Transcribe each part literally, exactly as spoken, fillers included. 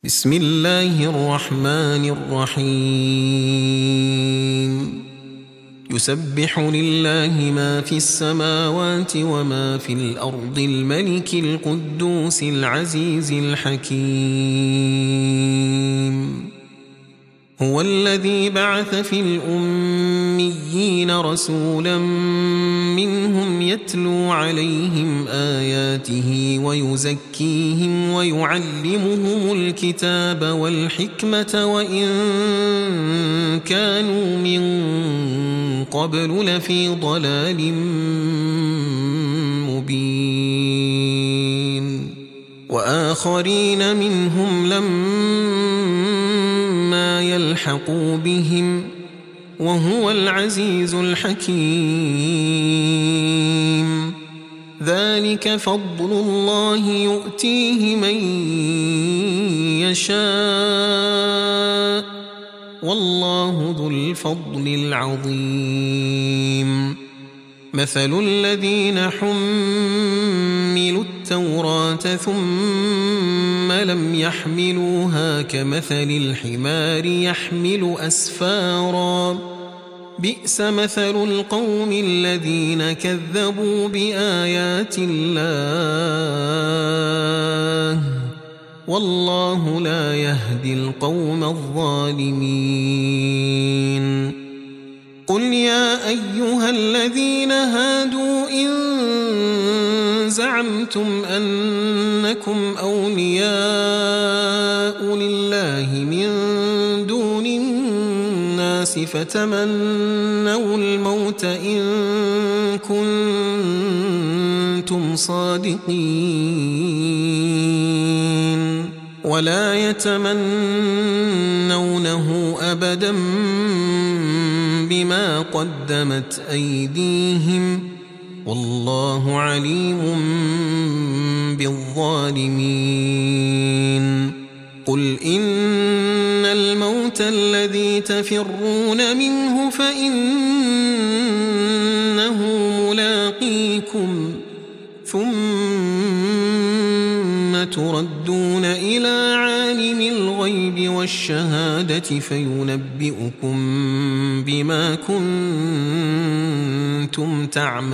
بسم الله الرحمن الرحيم يسبح لله ما في السماوات وما في الأرض الملك القدوس العزيز الحكيم هو الذي بعث في الأميين رسولا منهم يتلو عليهم آياته ويزكيهم ويعلمهم الكتاب والحكمة وإن كانوا من قبل لفي ضلال مبين وآخرين منهم لما يلحقوا بهم وهو العزيز الحكيم ذلك فضل الله يؤتيه من يشاء والله ذو الفضل العظيم مثل الذين حملوا التوراة ثم لم يحملوها كمثل الحمار يحمل أسفارا بئس مثل القوم الذين كذبوا بآيات الله والله لا يهدي القوم الظالمين قل يا أيها الذين هادوا إن زعمتم أنكم أولياء لله من دون الناس فتمنوا الموت إن كنتم صادقين ولا يتمنونه أبدا بما قدمت أيديهم والله عليم بالظالمين قل إن الموت الذي تفرون منه فإنه ملاقيكم ثم تردون إلى عالم الغيب والشهادة فينبئكم بما كنتم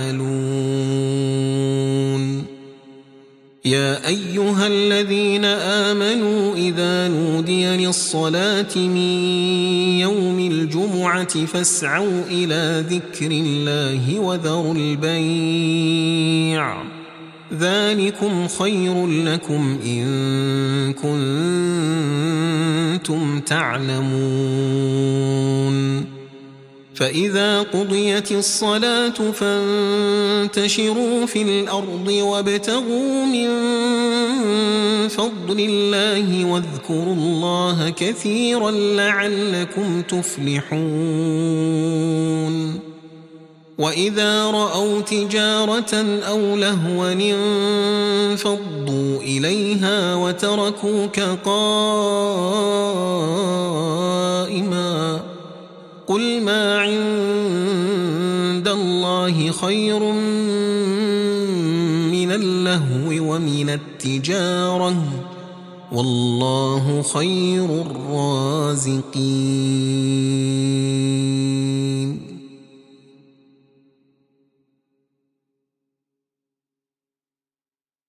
تعملون يا أيها الذين آمنوا إذا نودي للصلاة من يوم الجمعة فاسعوا إلى ذكر الله وذروا البيع ذلكم خير لكم إن كنتم تعلمون فإذا قضيت الصلاة فانتشروا في الأرض وابتغوا من فضل الله واذكروا الله كثيرا لعلكم تفلحون وإذا رأوا تجارة أو لهوا انفضوا إليها وتركوك قائما قل ما عند الله خير من اللهو ومن التجارة والله خير الرازقين.